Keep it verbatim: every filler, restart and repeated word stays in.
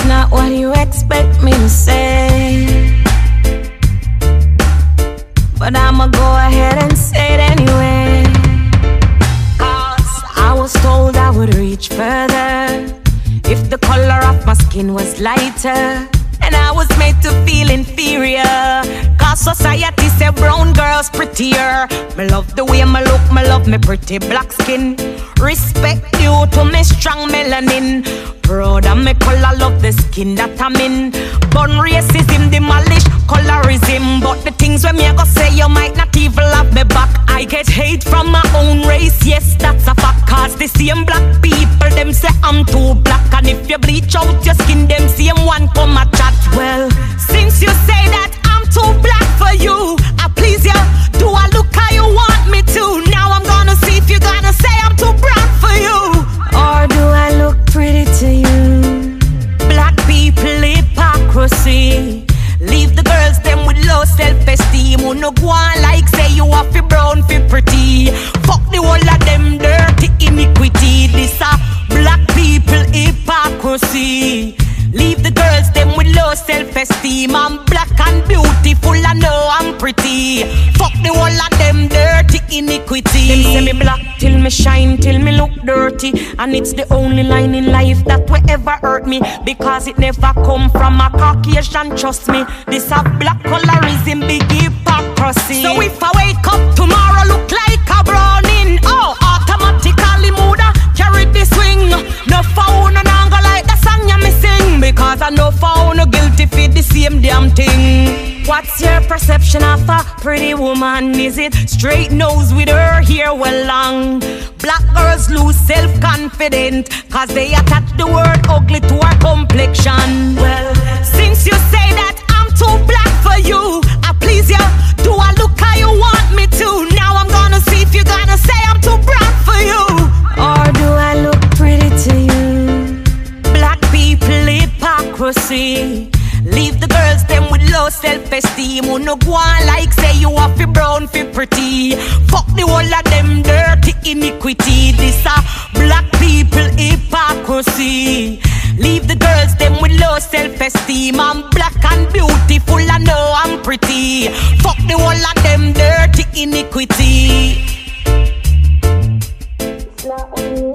not what you expect me to say, but I'ma go ahead and say it anyway. Cause I was told I would reach further if the color of my skin was lighter, and I was made to feel inferior. Cause society say brown girls prettier. Me love the way me look, me love me pretty black skin. Respect due to me strong melanin. Proud of me color, love the skin that I'm in. Born racism, demolish colorism. But the things when me I go say, you might not even have me back. I get hate from my own race, yes, that's a fact. Cause the same black people, them say I'm too black. And if you bleach out your skin, them same one come a chat. Well, since you say that I'm too black for you, I please you, do I look how you want me to? Now I'm gonna see if you're gonna say I'm too brown for you, or do I look pretty to you? Black people hypocrisy. Leave the girls them with low self-esteem. Who no go on like say you are fi brown fi pretty. Fuck the whole of them dirty iniquity. This a black people hypocrisy. Leave the girls them with low self-esteem. I'm black and beautiful, I know I'm pretty. Fuck the whole of them dirty iniquity. Them say me black till me shine, till me look dirty. And it's the only line in life that will ever hurt me, because it never come from a Caucasian, trust me. This a black colorism, big hypocrisy. So if I wake up tomorrow look like a browning, oh, automatically mood-a carry the swing. No phone, no go like the song you me sing, because I know found no guilty for the same damn thing. What's your perception of a pretty woman? Is it straight nose with her hair well long? Black girls lose self-confidence cause they attach the word ugly to her complexion. Well, since you say that I'm too black for you, I please you, do I look how you want me to? Now I'm gonna see if you're gonna say I'm too brown for you, or do I look pretty to you? Black people hypocrisy. Leave the girls them with low self-esteem. Who no go on like say you are fi brown fi pretty. Fuck the whole of them dirty iniquity. This a black people hypocrisy. Leave the girls them with low self-esteem. I'm black and beautiful, I know I'm pretty. Fuck the whole of them dirty iniquity. It's not only